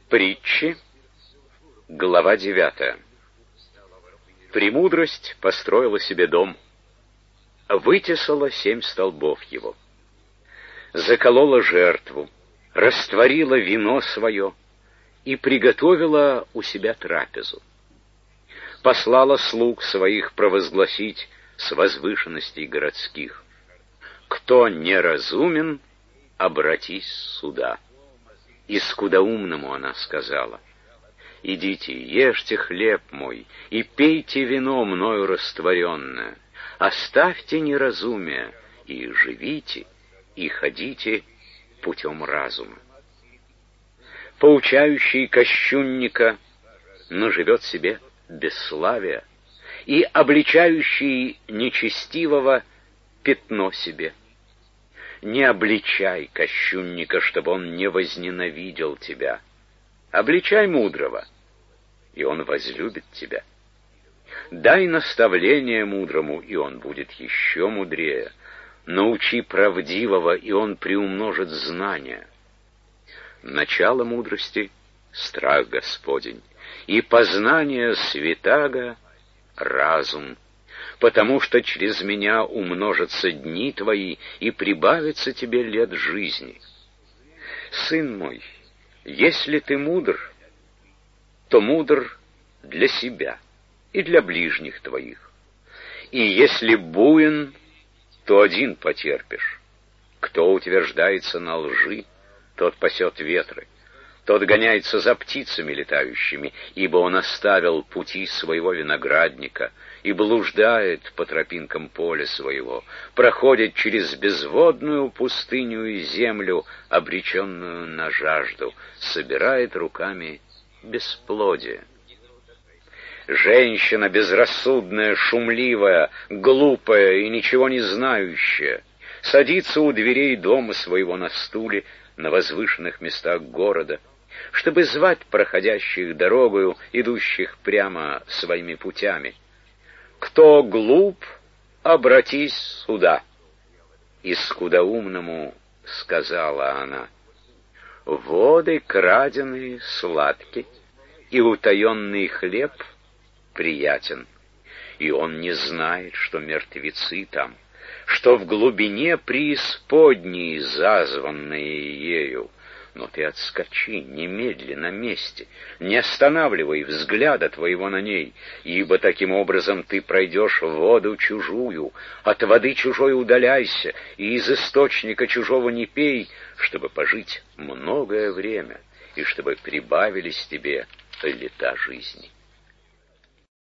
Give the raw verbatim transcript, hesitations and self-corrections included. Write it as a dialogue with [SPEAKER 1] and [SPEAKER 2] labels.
[SPEAKER 1] Притчи, глава девятая. Премудрость построила себе дом, вытесала семь столбов его, заколола жертву, растворила вино свое и приготовила у себя трапезу. Послала слуг своих провозгласить с возвышенностей городских: кто неразумен, обратись сюда. И скудоумному она сказала: идите, ешьте хлеб мой, и пейте вино мною растворенное, оставьте неразумие, и живите, и ходите путем разума. Поучающий кощунника, но живет себе бесславие, и обличающий нечестивого пятно себе. Не обличай кощунника, чтобы он не возненавидел тебя. Обличай мудрого, и он возлюбит тебя. Дай наставление мудрому, и он будет еще мудрее. Научи правдивого, и он приумножит знания. Начало мудрости — страх Господень, и познание святаго — разум. Потому что через меня умножатся дни твои, и прибавится тебе лет жизни. Сын мой, если ты мудр, то мудр для себя и для ближних твоих. И если буин, то один потерпишь. Кто утверждается на лжи, тот пасет ветры. Тот гоняется за птицами летающими, ибо он оставил пути своего виноградника и блуждает по тропинкам поля своего, проходит через безводную пустыню и землю, обреченную на жажду, собирает руками бесплодие. Женщина безрассудная, шумливая, глупая и ничего не знающая садится у дверей дома своего на стуле на возвышенных местах города, чтобы звать проходящих дорогою, идущих прямо своими путями: кто глуп, обратись сюда. И скудоумному сказала она: воды краденые сладки, и утаенный хлеб приятен. И он не знает, что мертвецы там, что в глубине преисподней, зазванные ею. Но ты отскочи немедли на месте, не останавливай взгляда твоего на ней, ибо таким образом ты пройдешь воду чужую, от воды чужой удаляйся, и из источника чужого не пей, чтобы пожить многое время, и чтобы прибавились тебе лета жизни.